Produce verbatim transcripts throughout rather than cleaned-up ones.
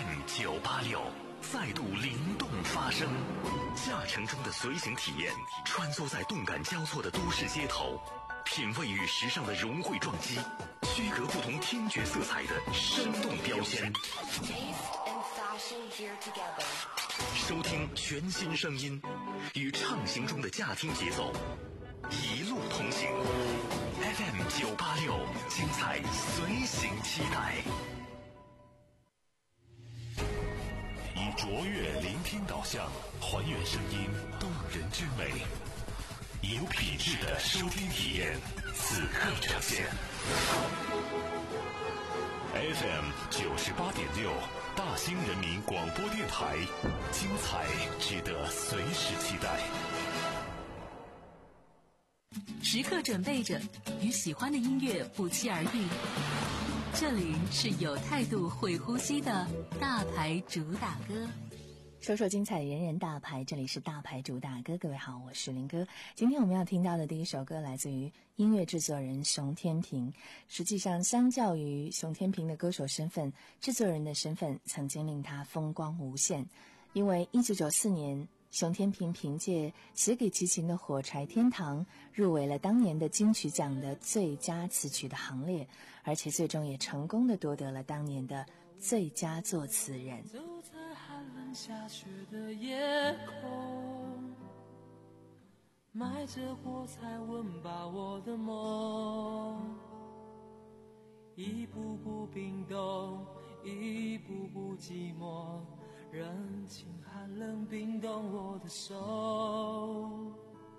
M 九八六再度灵动发声，驾乘中的随行体验，穿梭在动感交错的都市街头，品味与时尚的融汇撞击，区隔不同听觉色彩的生动标签。收听全新声音，与畅行中的驾听节奏，一路同行。F M 九八六，精彩随行期待。以卓越聆听导向，还原声音动人之美，有品质的收听体验，此刻呈现。F M 九十八点六，大兴人民广播电台，精彩值得随时期待。 时刻准备着，与喜欢的音乐不期而遇。这里是有态度会呼吸的大牌主打歌， 说说精彩，人人大牌，这里是大牌主打歌。各位好，我是林哥。今天我们要听到的第一首歌来自于音乐制作人熊天平。实际上相较于熊天平的歌手身份，制作人的身份曾经令他风光无限。因为一九九四年熊天平凭借《写给齐秦的火柴天堂》入围了当年的金曲奖的最佳词曲的行列，而且最终也成功地夺得了当年的最佳作词人。 走在寒冷下雪的夜空，埋着火柴温饱我的梦，一步步冰冻，一步步寂寞，人情寒冷冰冻我的手，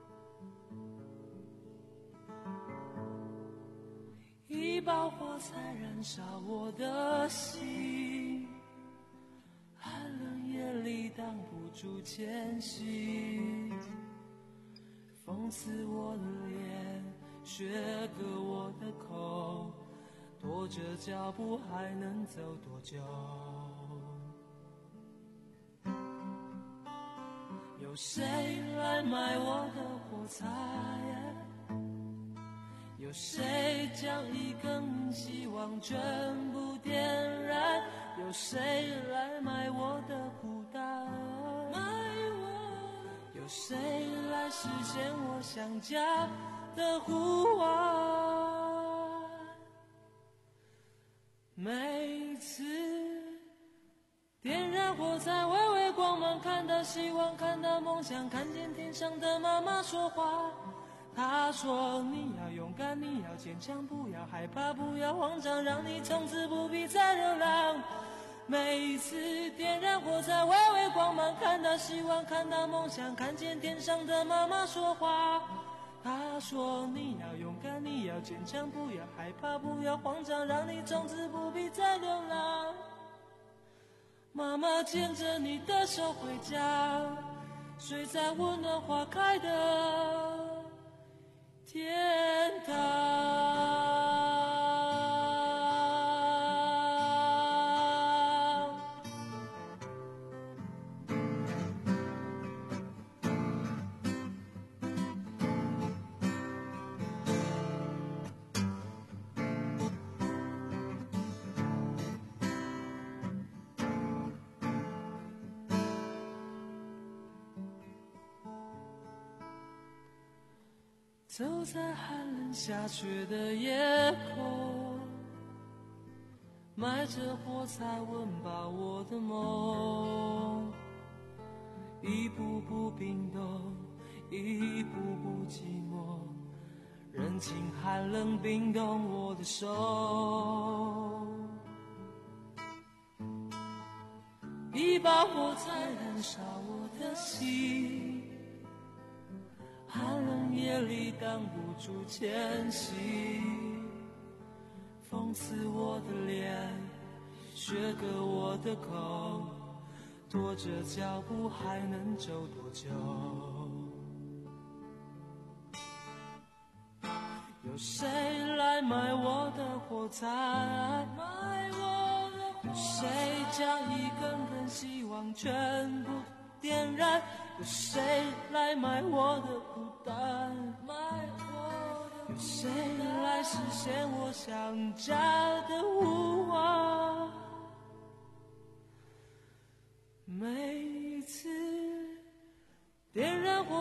一把火柴燃烧我的心，寒冷夜里挡不住前行，风刺我的脸，雪割我的口，拖着脚步还能走多久？有谁来买我的火柴？有谁将一根希望全部点燃？有谁来买我的孤单？有谁来实现我想家的呼唤？每次点燃火柴，微微光芒，看到希望，看到梦想，看见天上的妈妈说话。她说你要勇敢，你要坚强，不要害怕，不要慌张，让你从此不必再流浪。每一次点燃火柴，微微光芒，看到希望，看到梦想，看见天上的妈妈说话。她说你要勇敢，你要坚强，不要害怕，不要慌张，让你从此不必再流浪。妈妈牵着你的手回家，睡在温暖花开的天堂。走在寒冷下雪的夜空，埋着火柴温饱我的梦，一步步冰冻，一步步寂寞，人情寒冷冰冻我的手，一把火柴燃烧我的心，寒冷夜里挡不住前行，风刺我的脸，雪割我的口，拖着脚步还能走多久？有谁来买我的火柴？买我的火柴。有谁将一根根希望全部点燃？有谁来买我的孤单？买我的。有谁来实现我想家的呼唤？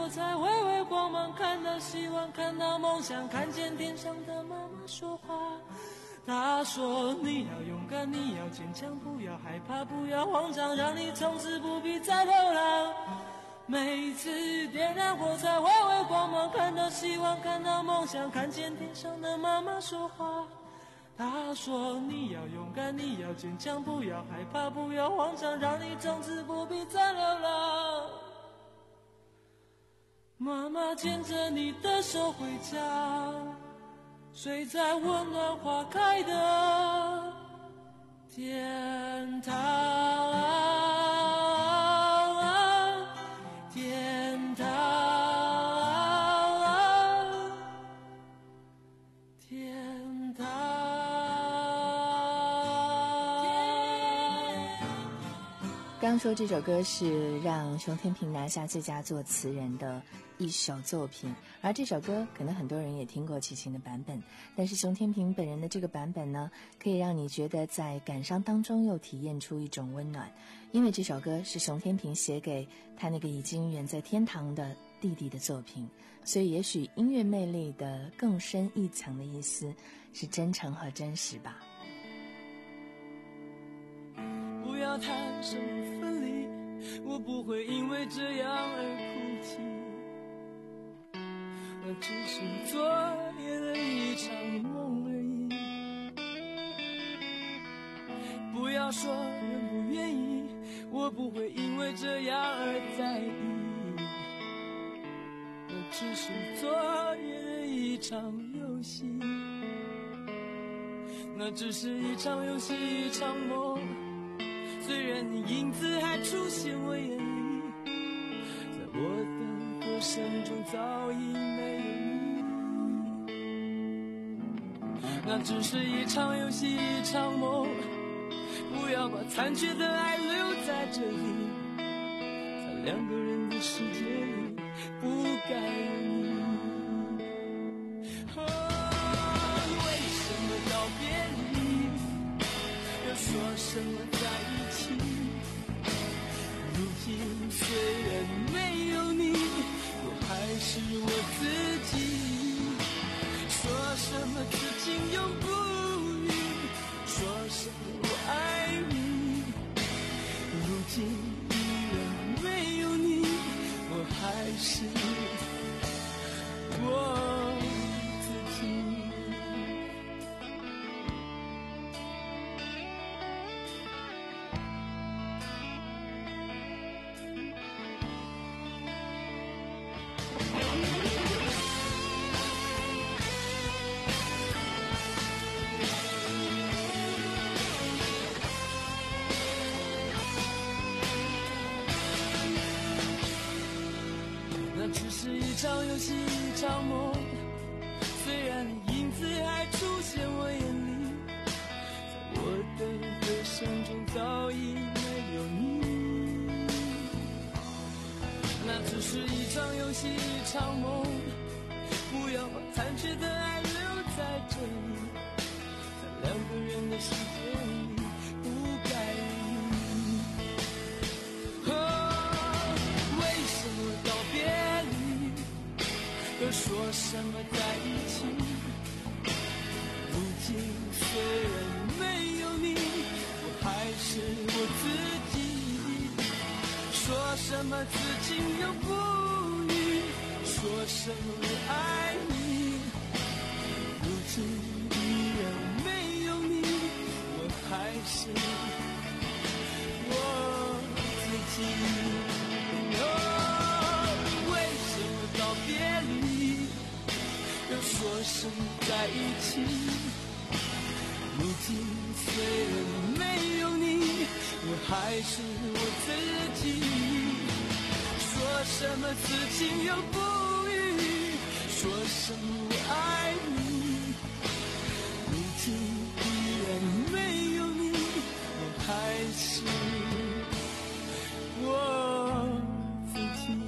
彩，微微光芒，看到希望，看到梦想，看见天上的妈妈说话。她说你要勇敢，你要坚强，不要害怕，不要慌张，让你从此不必再流浪。每次点燃火柴，微微光芒，看到希望，看到梦想，看见天上的妈妈说话。她说你要勇敢，你要坚强，不要害怕，不要慌张，让你从此不必再流浪。妈妈牵着你的手回家，睡在温暖花开的天堂，天堂，天堂。 刚说这首歌是让熊天平拿下最佳作词人的一首作品，而这首歌可能很多人也听过齐秦的版本，但是熊天平本人的这个版本呢，可以让你觉得在感伤当中又体验出一种温暖，因为这首歌是熊天平写给他那个已经远在天堂的弟弟的作品，所以也许音乐魅力的更深一层的意思是真诚和真实吧。 不要谈什么分离，我不会因为这样而哭泣，那只是昨夜的一场梦而已。不要说愿不愿意，我不会因为这样而在意，那只是昨夜的一场游戏，那只是一场游戏，一场梦。虽然你影子还出现我眼里，在我的歌声中早已没有你，那只是一场游戏，一场梦。不要把残缺的爱留在这里，在两个人的世界里不该有你。哦，为什么道别离，又说什么在一起，如今虽然没有你，我还是我自己。说什么此情永不渝，说什么我爱你，如今依然没有你，我还是我自己。一场游戏，一场梦，虽然你影子还出现我眼里，在我的歌声中早已没有你，那只是一场游戏，一场梦。不要把残缺的爱留在这里，在两个人的世界里不该有你。哦，为什么道别离，又说什么在一起，如今虽然没有你，我还是我自己。说什么此情永不渝，说什么我爱你，如今依然没有你，我还是我自己。哦，为什么道别离，又说什么在一起，如今虽然没有你，我还是我自己。说什么此情永不渝，说什么我爱你，如今依然没有你，我还是我自己。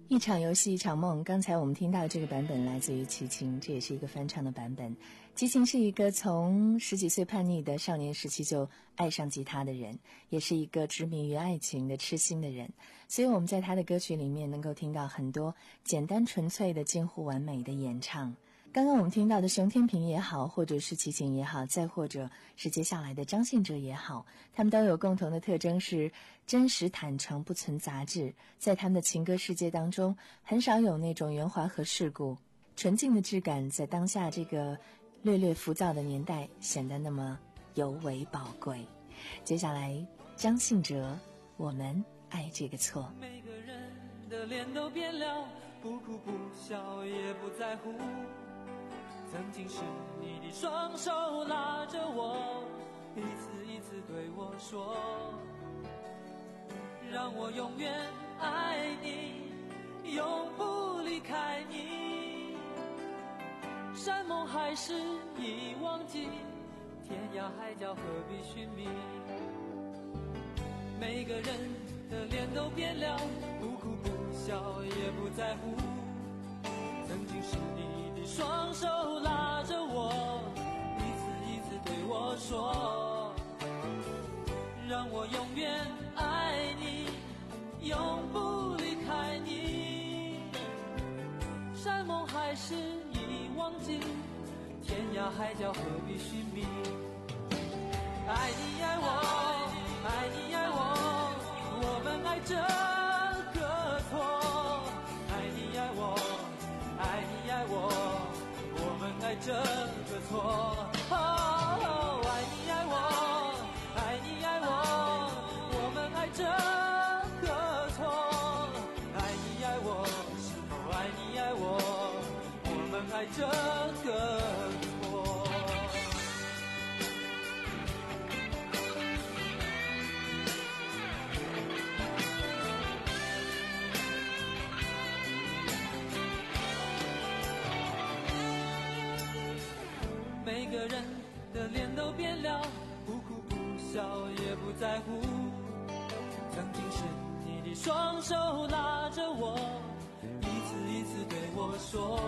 一场游戏一场梦，刚才我们听到这个版本来自于齐秦，这也是一个翻唱的版本。齐秦是一个从十几岁叛逆的少年时期就爱上吉他的人，也是一个执迷于爱情的痴心的人，所以我们在他的歌曲里面能够听到很多简单纯粹的近乎完美的演唱。刚刚我们听到的熊天平也好，或者是齐秦也好，再或者是接下来的张信哲也好，他们都有共同的特征是真实坦诚，不存杂质。在他们的情歌世界当中，很少有那种圆滑和世故，纯净的质感在当下这个略略浮躁的年代显得那么尤为宝贵。接下来张信哲，我们爱这个错。 每个人的脸都变了，不哭不笑也不在乎，曾经是你的双手拉着我，一次一次对我说，让我永远爱你，永不离开你。山盟海誓已忘记，天涯海角何必寻觅。每个人的脸都变了，不哭不笑也不在乎，曾经是你的双手拉着我，一次一次对我说，让我永远爱你，永不离开你。山盟海誓已忘记，天涯海角何必寻觅。爱你爱我，爱你爱我，我们爱这个错。爱你爱我，爱你爱我，我们爱这个错。哦，爱你爱我，爱你爱我，我们爱这个错。爱你爱我，是否爱你爱我，我们爱这个错。每个人的脸都变了，不哭不笑也不在乎，曾经是你的双手拉着我，一次一次对我说，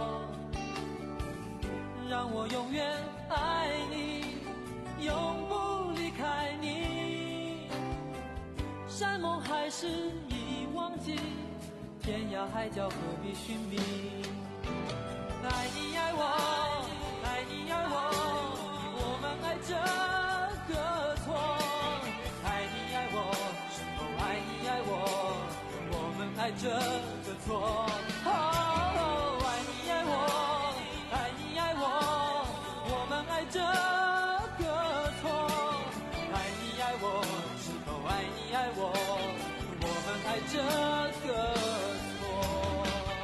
让我永远爱你，永不离开你。山盟海誓已忘记，天涯海角何必寻觅。爱你爱我，爱你爱我，我们爱这个错。爱你爱我，是否爱你爱我，我们爱这个错。哦，爱你爱我，爱你爱我，我们爱这个错。爱你爱我，是否爱你爱我，我们爱这个错。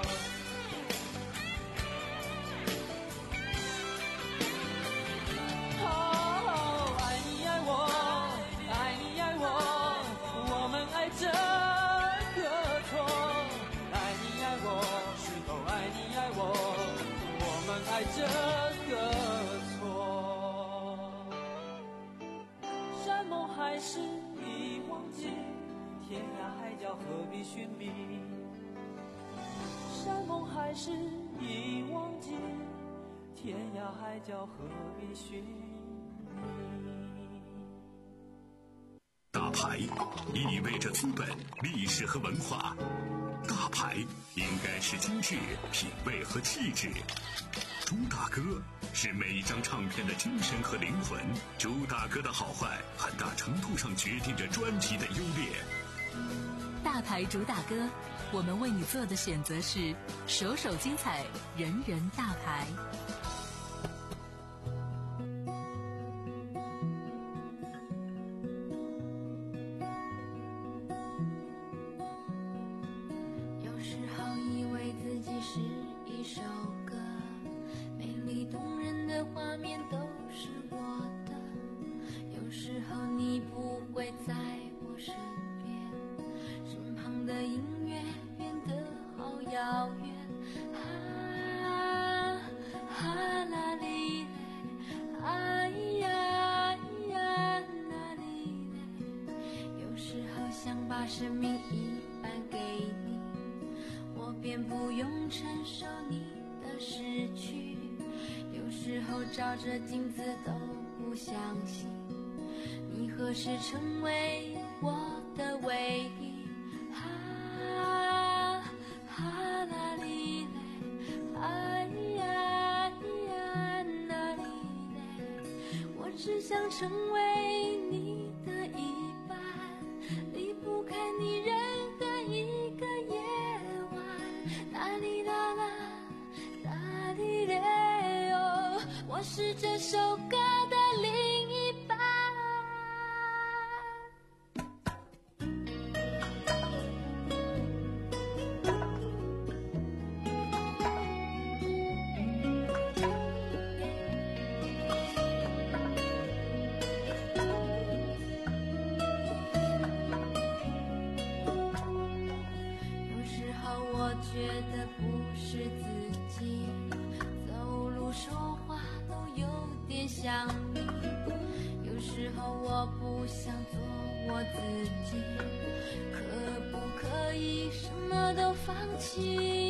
这个错，爱你爱我，是否爱你爱我，我们爱这个错。山盟海誓已忘记，天涯海角何必寻觅。山盟海誓已忘记，天涯海角何必寻觅。 大牌意味着资本、历史和文化，大牌应该是精致、品味和气质。朱大哥是每一张唱片的精神和灵魂，朱大哥的好坏很大程度上决定着专辑的优劣。 大牌主打歌，我们为你做的选择是首首精彩，人人大牌。 把生命一半给你，我便便不用承受你的失去。有时候照着镜子都不相信，你何时成为我的唯一。哈哈啦哩嘞，哎呀呀那哩嘞，我只想成为你的一半，离不开你任何一个夜晚。啦哩啦啦啦哩嘞哦，我是这首歌的另一半。觉得不是自己，走路说话都有点像你。有时候我不想做我自己，可不可以什么都放弃？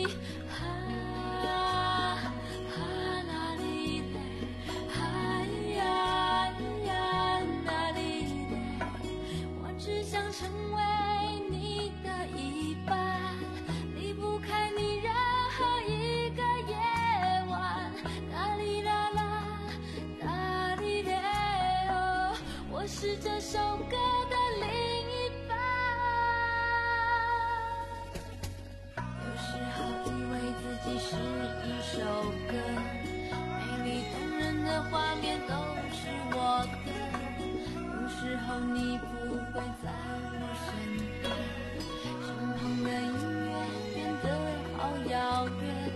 哈哈啦哩嘞，哎呀呀那哩嘞，我只想成为你的一半，离不开你任何一个夜晚。啦哩啦啦啦哩嘞哦，我是这首歌的另一半。有时候以为自己是一首歌，美丽动人的画面都是我的。有时候你不会在我身边，身旁的音乐变得好遥远。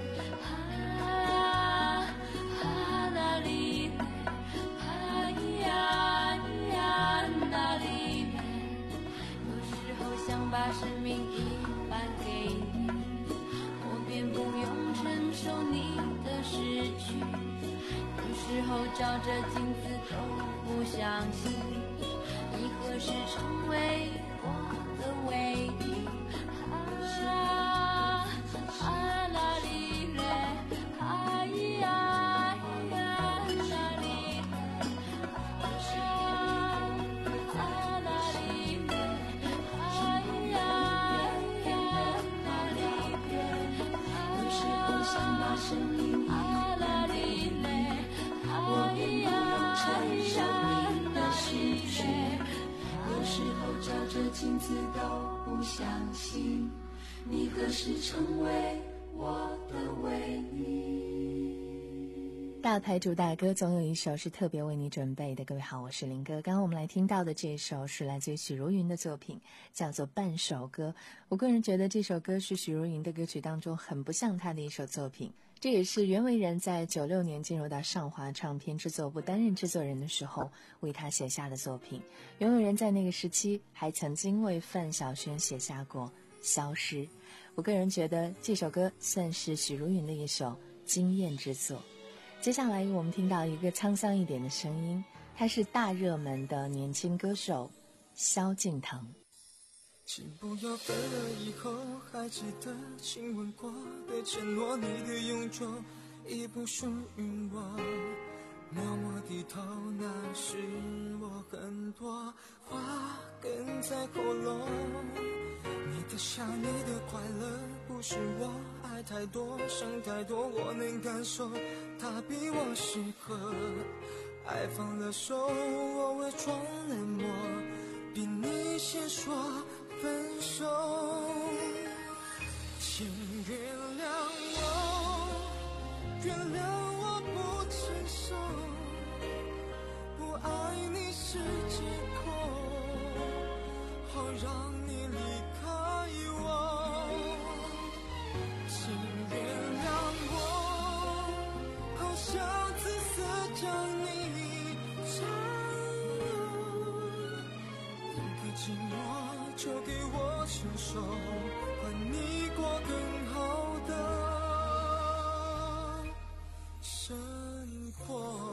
哈哈啦哩嘞，哎呀呀那哩嘞，有时候想把生命一半给你，我便不用承受你的失去。有时候照着镜子都不相信，你何时成为我的唯一。啊啊啦哩嘞，哎呀呀啦哩嘞，啊啊啦哩嘞，哎呀呀啦哩嘞，有时候想把生命啊啦哩嘞，我便不用承受你的失去。有时候照着镜子都不相信，你何时成为我的唯一。 大牌主打歌总有一首是特别为你准备的。各位好，我是林哥。刚刚我们来听到的这首是来自于许茹芸的作品，叫做《半首歌》。我个人觉得这首歌是许茹芸的歌曲当中很不像她的一首作品，这也是袁惟仁在九六年进入到上华唱片制作部担任制作人的时候为他写下的作品。袁惟仁在那个时期还曾经为范晓萱写下过《消失》。我个人觉得这首歌算是许茹芸的一首惊艳之作。接下来我们听到一个沧桑一点的声音，他是大热门的年轻歌手萧敬腾。 请不要分了以后还记得亲吻过的承诺，你的永久已不属于我，默默低头，那是我很多话哽在喉咙。你的笑，你的快乐，不是我爱太多想太多，我能感受他比我适合。爱放了手，我伪装冷漠，比你先说分手。请原谅我，原谅我不成熟，不爱你是借口，好让你离开我。请原谅我，好像自私将你占有，一个寂寞就给我承受，换你过更好的生活。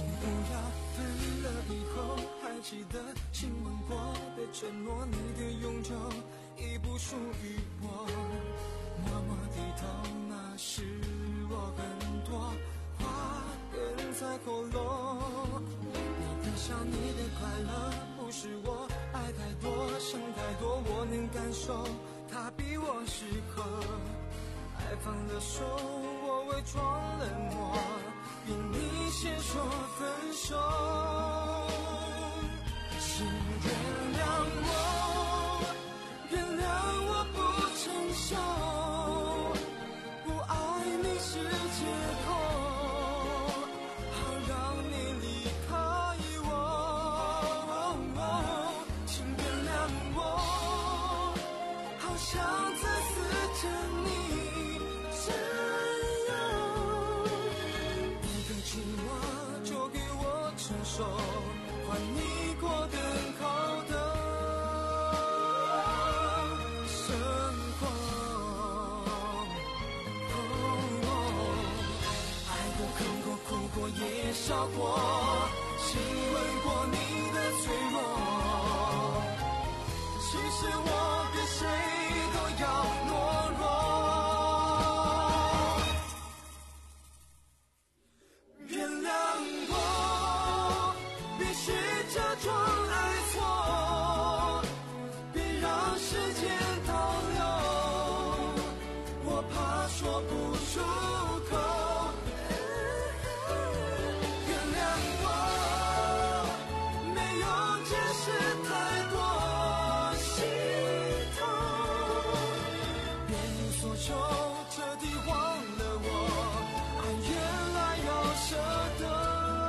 不要分了以后还记得亲吻过的承诺，你的永久已不属于我。默默低头，那是我很多话哽在喉咙。你的笑，你的快乐，不是我爱太多想太多，我能感受它比我适合。爱放了手，我伪装冷漠，逼你先说分手。请原谅我，原谅我不成熟，不爱你是借口，好让你离开我。请原谅我，好想再次见你真有一个寂寞就给我承受，换你过更好的生活。爱过恨过哭过也笑过，亲吻过你的脆弱，其实我比谁都要懦弱。原谅我，必须假装爱错，别让时间倒流，我怕说不出口。原谅我，没有解释太多心痛，别无所求，彻底忘了我，爱原来要舍得。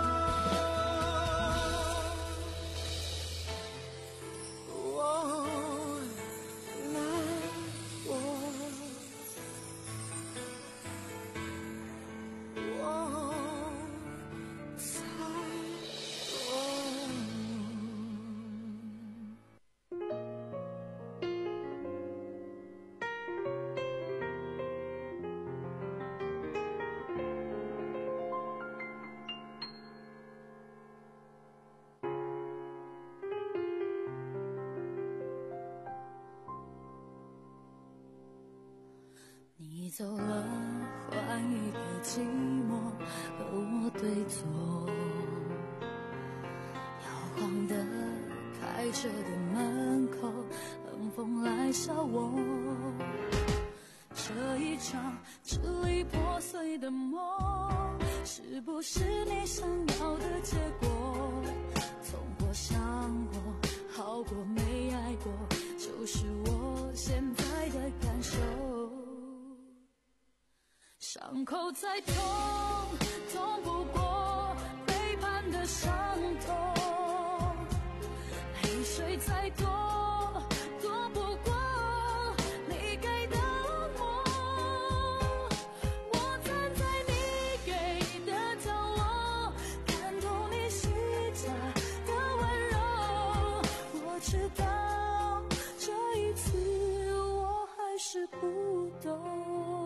哦，难过，我才懂。 你走了，换一个寂寞和我对坐，摇晃的开着的门口，冷风来笑我。这一场支离破碎的梦，是不是你想要的结果？痛过伤过，好过没爱过，就是我现在的感受。伤口再痛，痛不过背叛的伤痛；泪水再多，多不过你给的我。我站在你给的角落，看透你虚假的温柔。我知道这一次我还是不懂。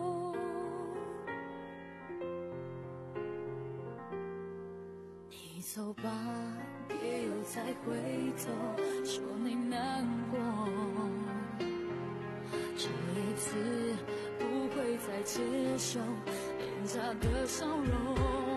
你走吧，别又再回头，说你难过。这一次不会再接受廉价的笑容。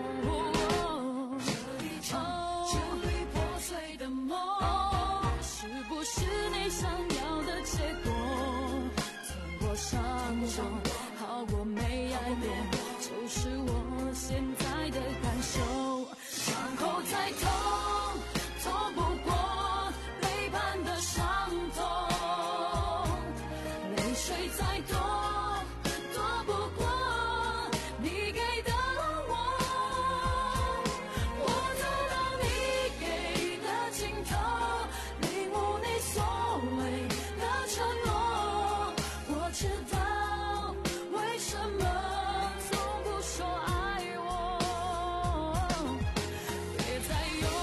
这一场支离破碎的梦，是不是你想要的结果？痛过伤痛，好过没爱过，就是我现在的感受。伤口再痛，痛不过背叛的伤痛；泪水再多，多不过你给的我。我走到你给的尽头，领悟你所谓的承诺。我知道为什么从不说爱我。别再用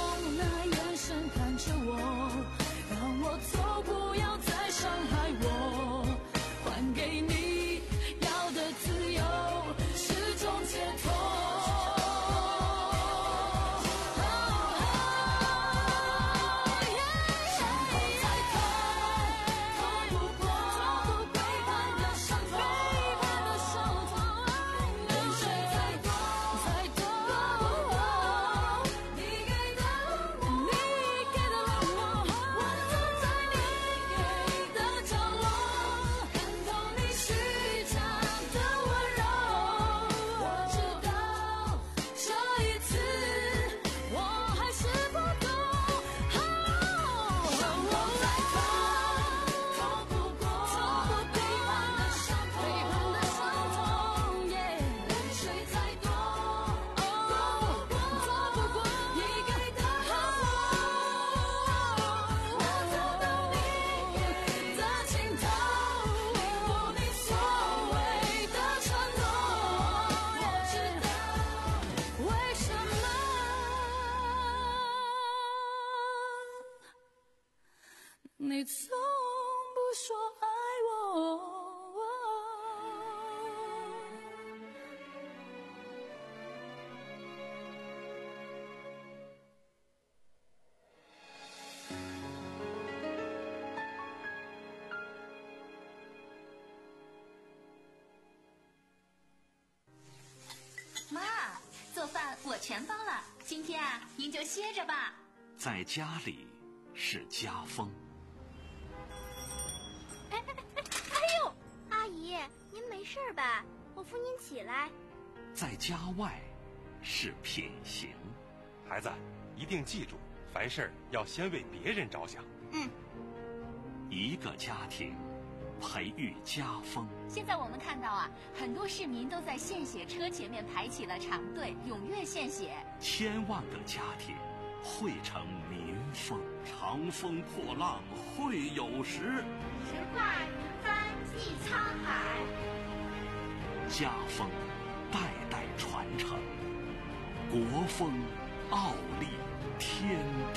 说爱我。 妈，做饭我全包了，今天啊，您就歇着吧。 在家里是家风。 哎哎哎！哎呦，阿姨，您没事吧？我扶您起来。 在家外是品行。 孩子，一定记住，凡事要先为别人着想。 嗯。 一个家庭培育家风。 现在我们看到啊，很多市民都在献血车前面排起了长队，踊跃献血。 千万个家庭汇成民风。长风破浪会有时， 十块云帆济沧海。 家风代代传承，国风傲立天地。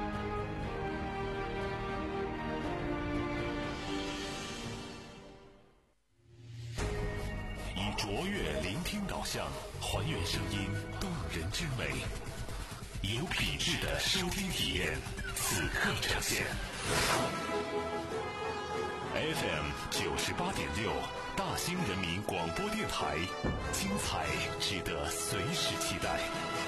以卓越聆听导向，还原声音动人之美，有品质的收听体验，此刻呈现。F M 九十八点六，大兴人民广播电台，精彩值得随时期待。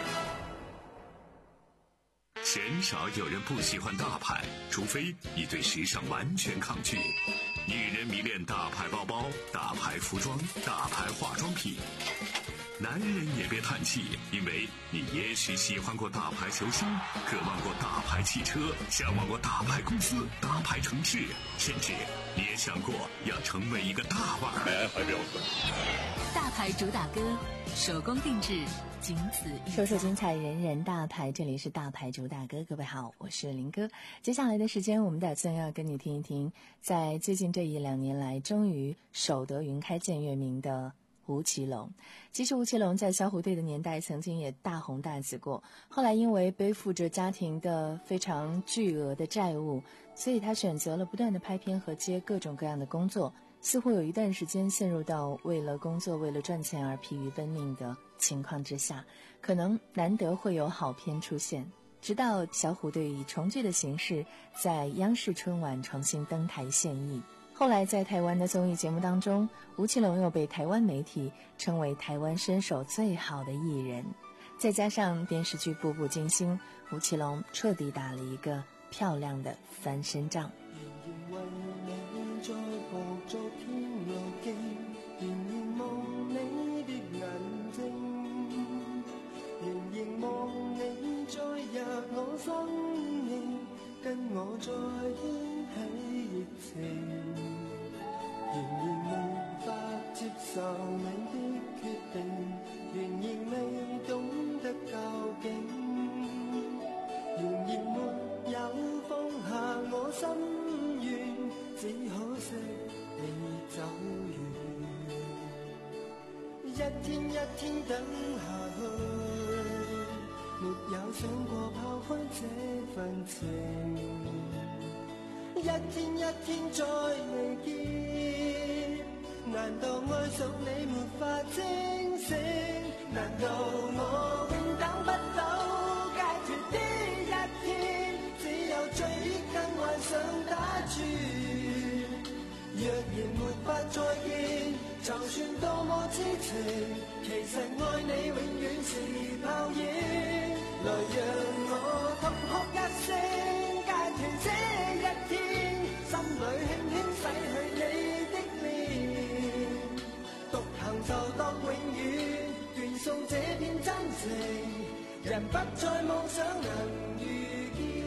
鲜少有人不喜欢大牌，除非你对时尚完全抗拒。女人迷恋大牌包包、大牌服装、大牌化妆品。男人也别叹气，因为你也许喜欢过大牌球星，渴望过大牌汽车，向往过大牌公司、大牌城市，甚至你也想过要成为一个大腕。来，怀表。 大牌主打歌，手工定制，仅此一家。 说说精彩，人人大牌，这里是大牌主打歌。各位好，我是林哥。接下来的时间，我们打算要跟你听一听，在最近这一两年来，终于守得云开见月明的吴奇隆。其实吴奇隆在小虎队的年代曾经也大红大紫过，后来因为背负着家庭的非常巨额的债务，所以他选择了不断的拍片和接各种各样的工作，似乎有一段时间陷入到为了工作为了赚钱而疲于奔命的情况之下，可能难得会有好片出现。直到小虎队以重聚的形式在央视春晚重新登台献艺，后来在台湾的综艺节目当中，吴奇隆又被台湾媒体称为台湾身手最好的艺人。再加上电视剧《步步惊心》，吴奇隆彻底打了一个漂亮的翻身仗。 仍然為你在步逐天路徑，仍然望你的眼睛，仍然望你再入我生命，跟我再掀起熱情，仍然無法接受你的決定，仍然未懂得究竟，仍然沒有放下我心願，只可惜你走遠，一天一天等下去，沒有想過拋開這份情，一天一天再未見，難道愛上你沒法清醒？難道我永等不到解脫的一天？只有醉意更幻想打轉，若然沒法再見，就算多麼痴情，其實愛你永遠是泡影。來讓我痛哭一聲，解脫這一天，心裏輕輕洗去你的臉，獨行就當永遠，斷送這片真情，人不再妄想能遇見。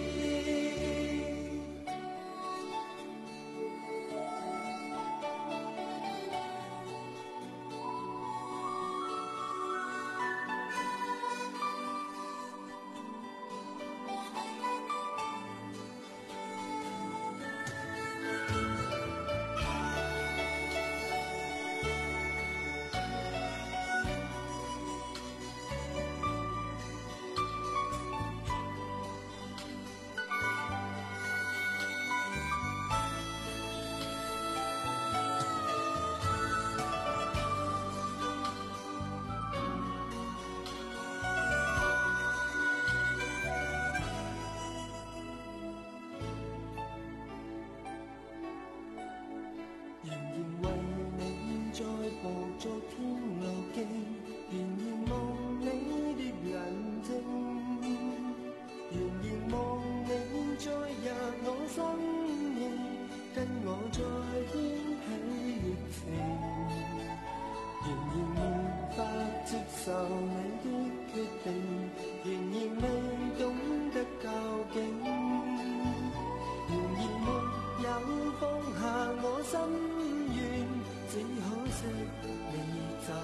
受你的決定，仍然未懂得究竟，然而沒有放下我心願，只可惜你走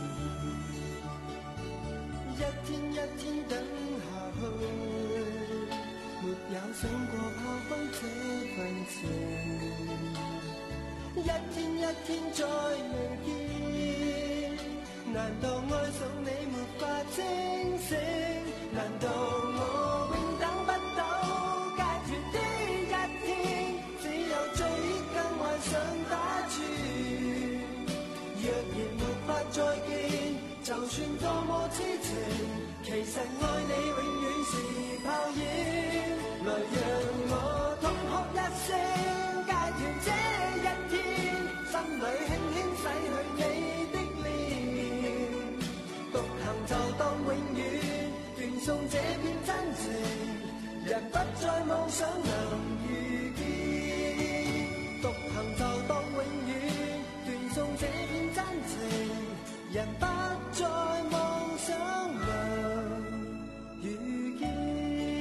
遠，一天一天等下去，沒有想過拋開這份情，一天一天再未見，難道愛上你沒法清醒？難道我永等不到解脫的一天？只有追憶跟幻想打轉，若然沒法再見，就算多麼痴情，其實愛你永遠是泡影。來讓我痛哭一聲，解脫這一天，心裏輕輕洗去你的臉，獨行就當永遠斷送這片真情，人不再妄想能遇見，獨行就當永遠斷送這片真情，人不再妄想能遇見。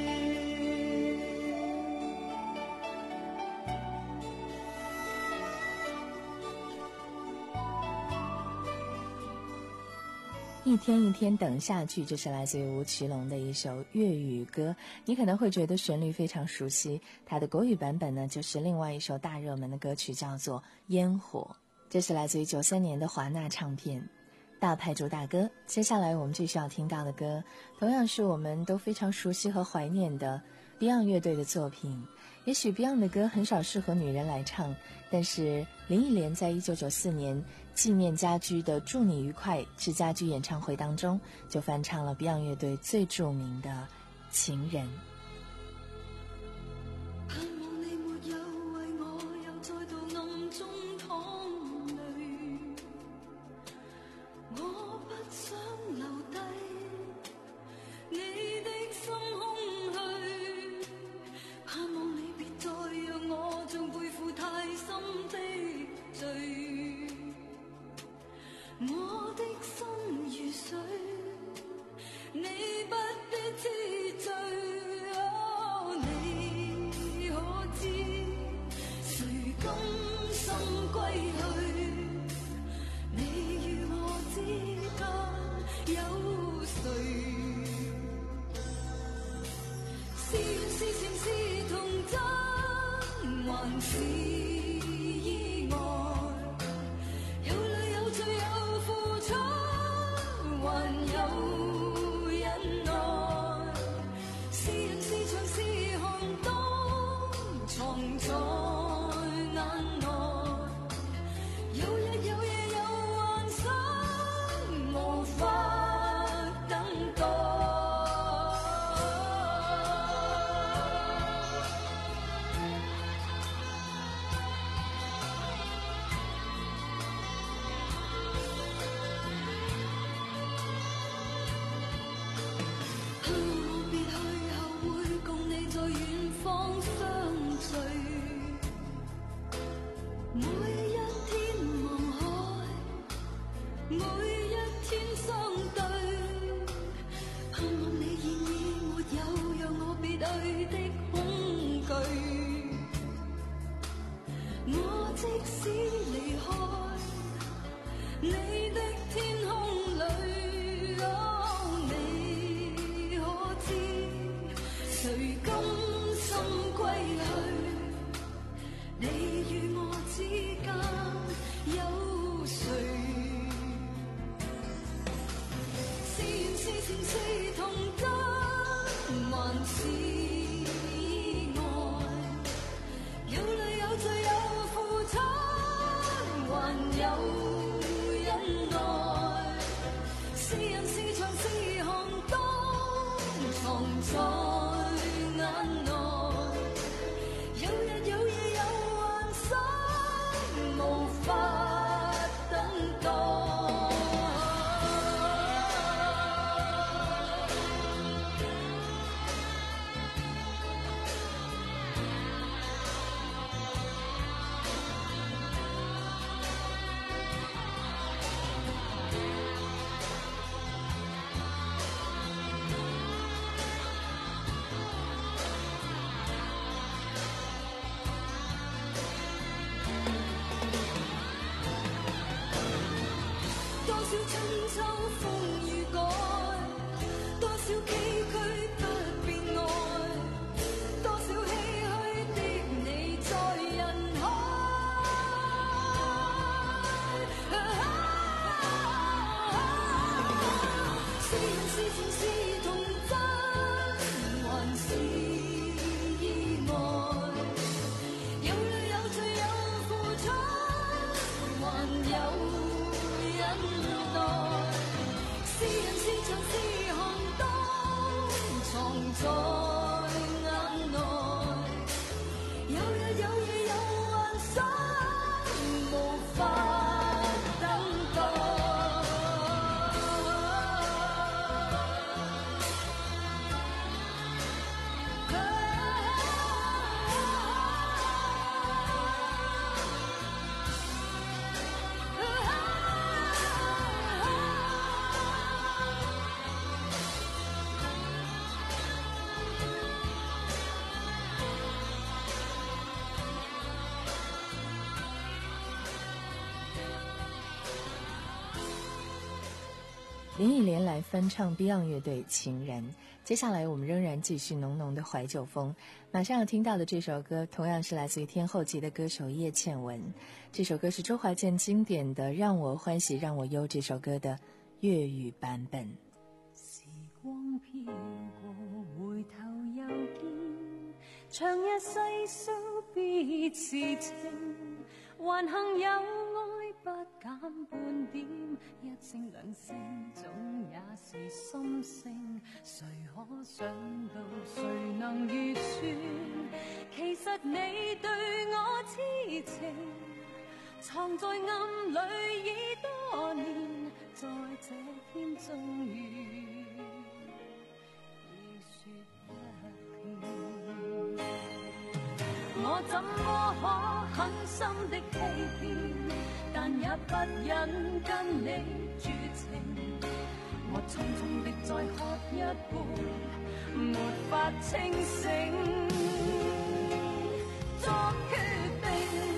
一天一天等下去，这是来自于吴奇隆的一首粤语歌，你可能会觉得旋律非常熟悉，它的国语版本呢就是另外一首大热门的歌曲，叫做烟火，这是来自于九三年的华纳唱片。大牌主打歌，接下来我们继续要听到的歌，同样是我们都非常熟悉和怀念的 Beyond 乐队的作品。也许 Beyond 的歌很少适合女人来唱，但是林忆莲在一九九四年纪念家居的祝你愉快致家居演唱会当中，就翻唱了 Beyond 乐队最著名的情人。 盼望你沒有為我又再度暗中淌淚，我不想留低你的心空虛，盼望你別再讓我像背負太深的罪，我的心如水，你不必知罪，哦，你可知誰甘心歸去？你與我之間有誰？是緣是情是童真，還是意外？有淚有罪有付出，還有忍耐。是人是牆是寒冬，藏在眼內。有日有夜有幻想，無法等待。別去後會共你在遠方相聚，每一天望海，每一天相對，盼望你現已沒有讓我別去的恐懼，我即使離開你的天空裏，哦，你可知誰甘心歸去？你與我之間有誰？是緣是情是童真，還是意外？有淚有罪有付出，還有忍耐。是人是牆是寒冬，藏在眼內。有日有夜有幻想，無法等待。 林忆莲来翻唱 Beyond 乐队《情人》。接下来我们仍然继续浓浓的怀旧风，马上要听到的这首歌同样是来自于天后级的歌手叶倩文，这首歌是周华健经典的《让我欢喜让我忧》这首歌的粤语版本。 時光飄過，回頭又見，長日細數別時情，還幸有愛不減半點，一聲兩聲總也是心聲，誰可想到誰能預算，其實你對我痴情藏在暗裏已多年，在這天終於要說一遍，我怎麼可狠心的欺騙，但也不忍跟你絕情，我匆匆的再喝一杯，沒法清醒，作決定。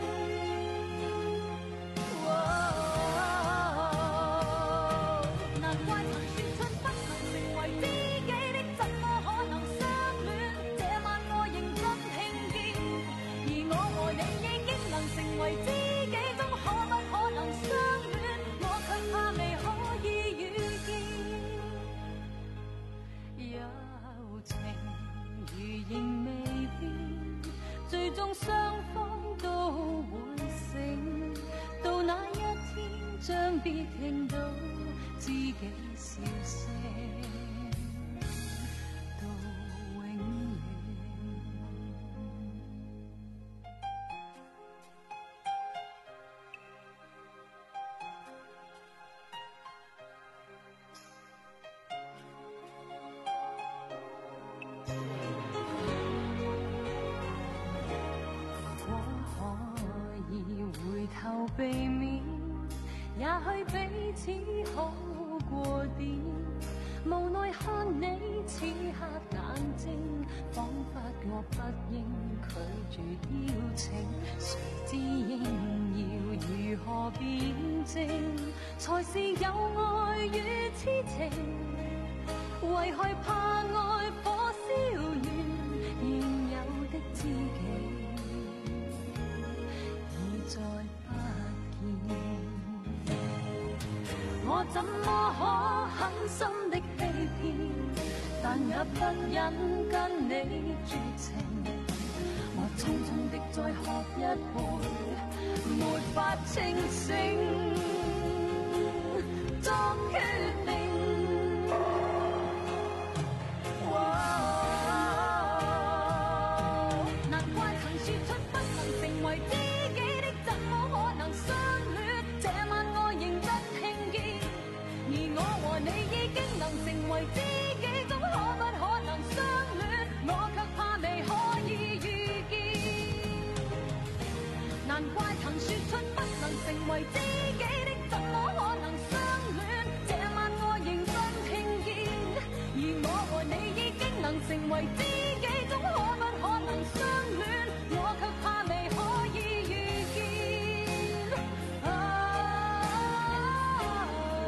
最終雙方都會醒，到那一天將必聽到知己笑聲，到永遠。避免，也許彼此好過點，無奈看你此刻眼睛，彷彿我不應拒絕邀請，誰知應要如何辯證，才是有愛與痴情，為害怕愛火燒完現有的知己，已再我怎麼可狠心的欺騙，但也不忍跟你絕情，我匆匆的再喝一杯，沒法清醒，作決定。難怪曾說出不能成為知己的，怎麼可能相戀？這晚我認真聽見，而我和你已經能成為知己，總可不可能相戀？我卻怕未可以預見。難怪曾說出不能成為知己的，怎麼可能相戀？這晚我認真聽見，而我和你已經能成為知己，總可不可能相戀？我卻怕未可以預見。啊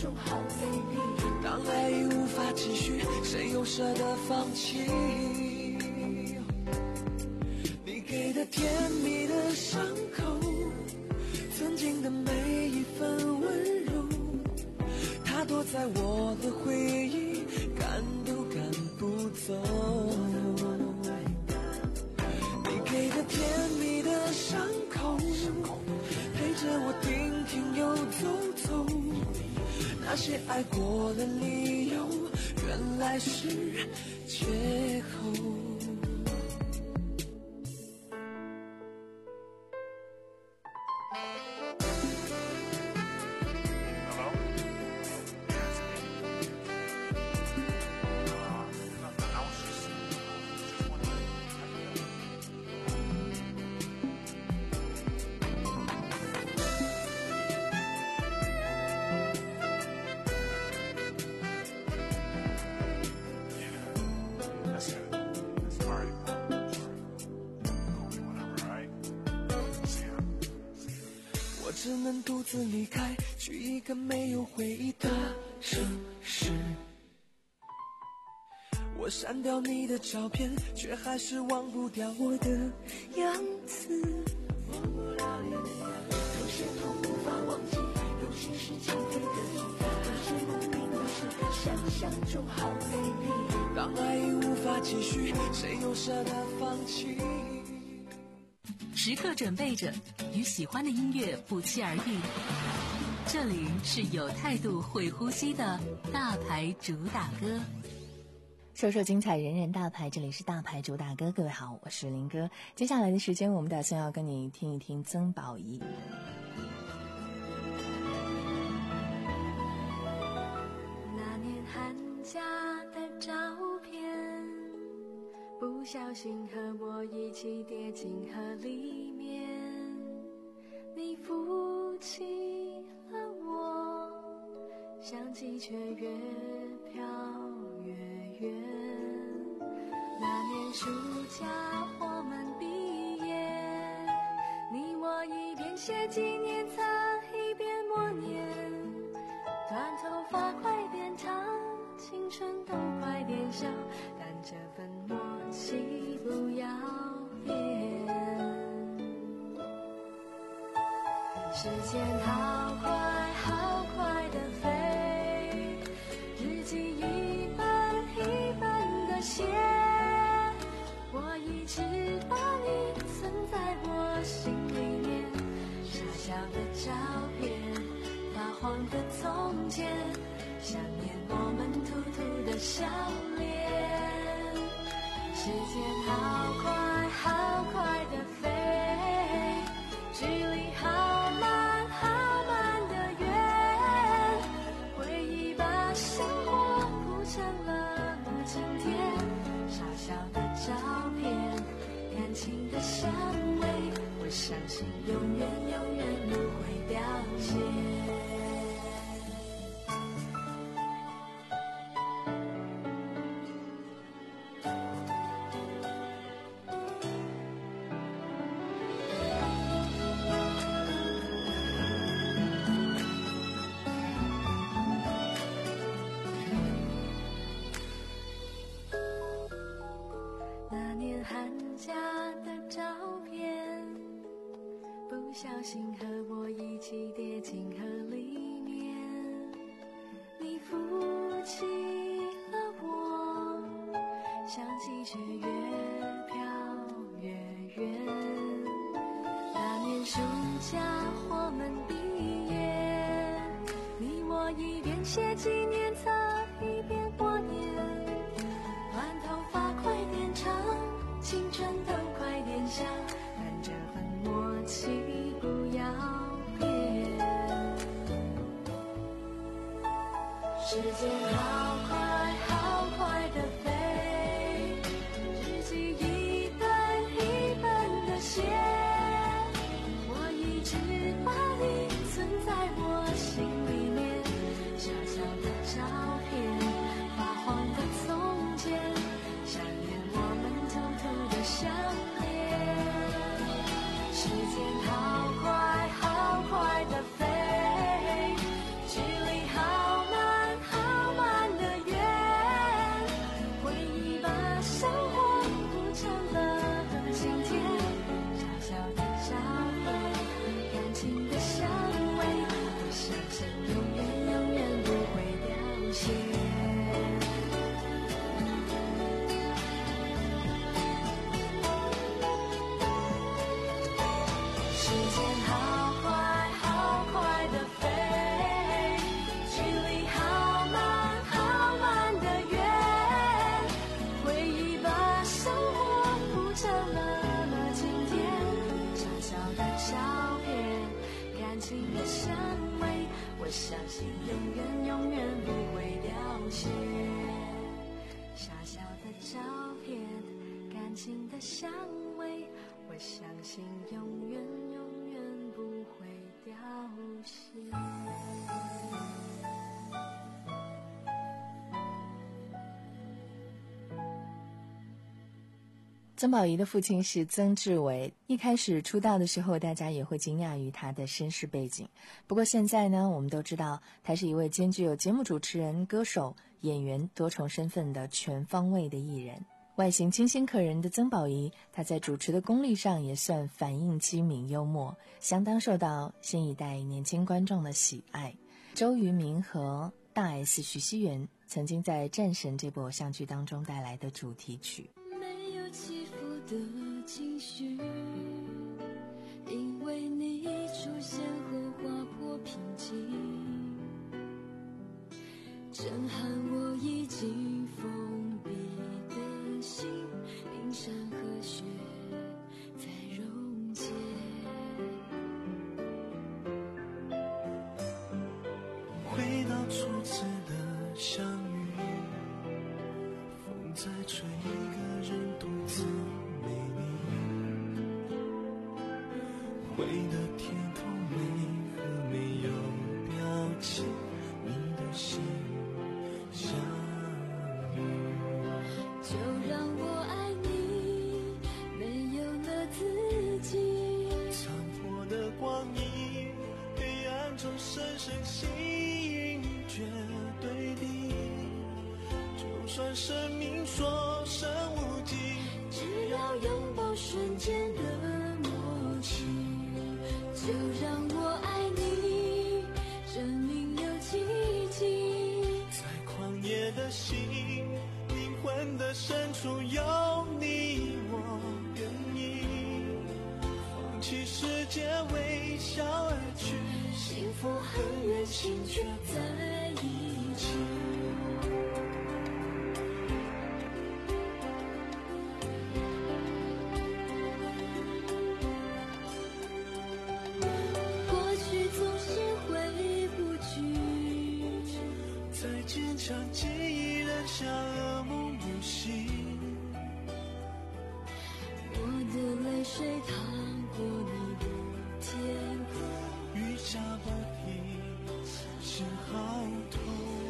中好美丽。当爱已无法继续，谁又舍得放弃？你给的甜蜜的伤口，曾经的每一份温柔，它躲在我的回忆，赶都赶不走。你给的甜蜜的伤口，陪着我停停又走走，那些爱过的理由，原来是借口。只能独自离开，去一个没有回忆的城市。我删掉你的照片，却还是忘不掉我的样子。忘不了你的样子，有些痛无法忘记，有些是情非得已，有些梦并不是想象中好美丽。当爱已无法继续，谁又舍得放弃？ 时刻准备着，与喜欢的音乐不期而遇。这里是有态度、会呼吸的大牌主打歌。 说说精彩，人人大牌，这里是大牌主打歌。各位好，我是林哥。接下来的时间，我们打算要跟你听一听曾宝仪。 那年寒假的照片，不小心和我一起跌进河里面，你扶起了我，想起却越飘越远。那年暑假我们毕业，你我一边写纪念册一边默念，短头发快点长，青春都快点笑，但这份默契不要变。时间好快好快的飞，日记一本一本的写，我一直把你存在我心里面，傻笑的照片，发黄的从前，想念我们突突的笑脸。时间好快好快的飞，距离好慢好慢的远，回忆把生活铺成了晴天，傻笑的照片，感情的香味，我相信永远永远不会凋谢。不小心和我一起跌进河里面，你扶起了我，想起却越飘越远。那年暑假我们毕业，你我一边写纪念册一边默念，短头发快点长，青春都快点笑，但这份默契不要变。时间好快好快的飞，日记一本一本的写，我一直把你存在我心里面，小小的照片，发黄的从前，想念我们突突的笑脸。时间好快好快的飞，距离好情的香味，我相信永远永远不会凋谢。小小的照片，感情的香味，我相信永远永远不会凋谢。 曾宝仪的父亲是曾志伟，一开始出道的时候，大家也会惊讶于他的身世背景。不过现在呢，我们都知道他是一位兼具有节目主持人、歌手、演员多重身份的全方位的艺人。外形清新可人的曾宝仪，他在主持的功力上也算反应机敏幽默，相当受到新一代年轻观众的喜爱。周渝民和大 S 徐熙媛曾经在《战神》这部偶像剧当中带来的主题曲。 没有起伏的情绪，因为你出现后划破平静，震撼我已经封闭的心，冰山和雪在溶解。 回到初次的相遇，风在吹，一个人独自美丽，回的甜头没和没有表情，你的心相遇。 就让我爱你，没有了自己， 残破的光阴，黑暗中深深吸引，绝对的，就算生命所剩无几， 只要拥抱瞬间的默契。就让我爱你，生命有奇迹， 在狂野的心，灵魂的深处有你，我愿意放弃世界，微笑而去， 幸福很远，心却在一起。过去总是回不去， 再坚强记忆仍像噩梦无息， 我的泪水淌过你的天空， 雨下不停，心好痛。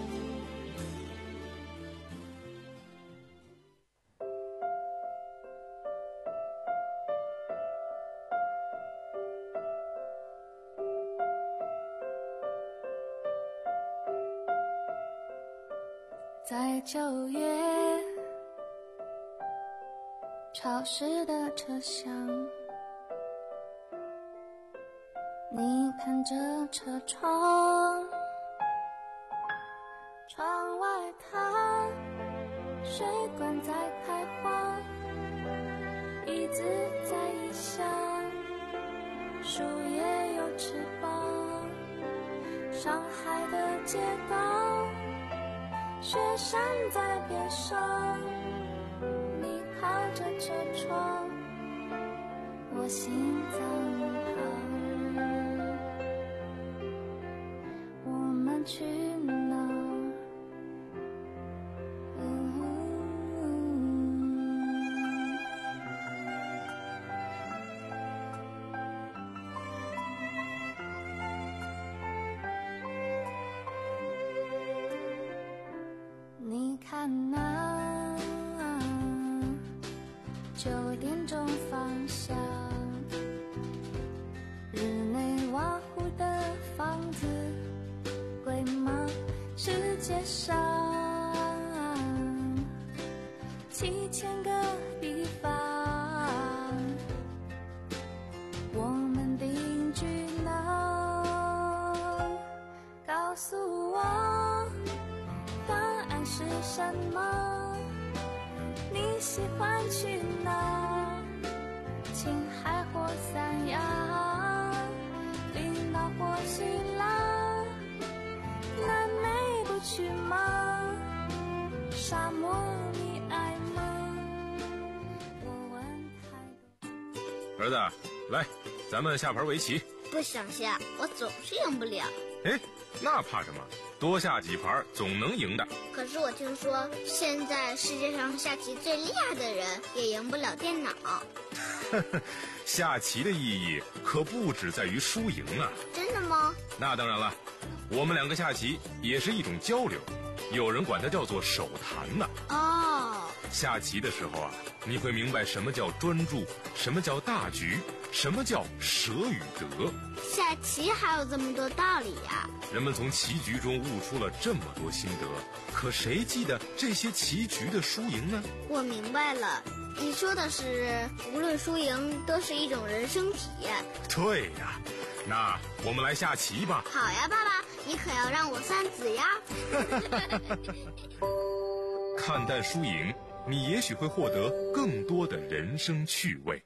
在九月潮湿的车厢，你看着车窗，窗外它水管在开花，椅子在异乡，树叶有翅膀，上海的街道，雪山在边上，你靠着车窗，我心脏旁，我们去哪？嗯你看那九点钟方向，日内瓦湖的房子贵吗？世界上七千个地方，我们定居哪？告诉我答案是什么？你喜欢去哪？青海或三亚，冰岛或希腊，南美不去吗？沙漠你爱吗？我问太多。 儿子，来，咱们下盘围棋。 不想下，我总是赢不了。 哎，那怕什么？多下几盘总能赢的。 可是我听说，现在世界上下棋最厉害的人也赢不了电脑。 下棋的意义可不只在于输赢啊！ 真的吗？ 那当然了，我们两个下棋也是一种交流，有人管它叫做手谈呢。 哦， 下棋的时候啊，你会明白什么叫专注，什么叫大局，什么叫舍与得。 下棋还有这么多道理呀！ 人们从棋局中悟出了这么多心得，可谁记得这些棋局的输赢呢？ 我明白了，你说的是无论输赢都是一种人生体验。 对呀，那我们来下棋吧。 好呀，爸爸，你可要让我三子呀。 看淡输赢，你也许会获得更多的人生趣味。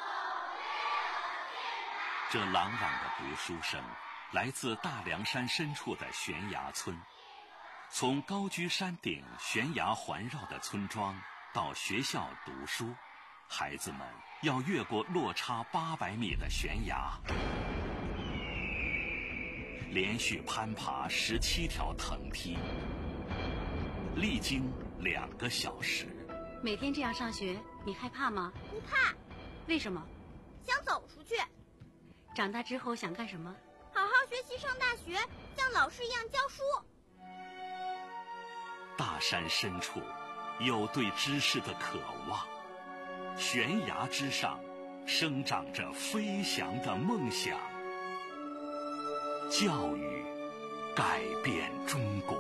这朗朗的读书声来自大凉山深处的悬崖村。从高居山顶悬崖环绕的村庄到学校读书，孩子们要越过落差八百米的悬崖，连续攀爬十七条藤梯，历经两个小时。 每天这样上学，你害怕吗？ 不怕。 为什么？ 想走出去。 长大之后想干什么？ 好好学习，上大学，像老师一样教书。 大山深处有对知识的渴望，悬崖之上生长着飞翔的梦想。教育改变中国。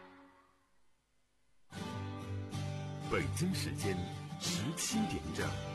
北京时间十七点整。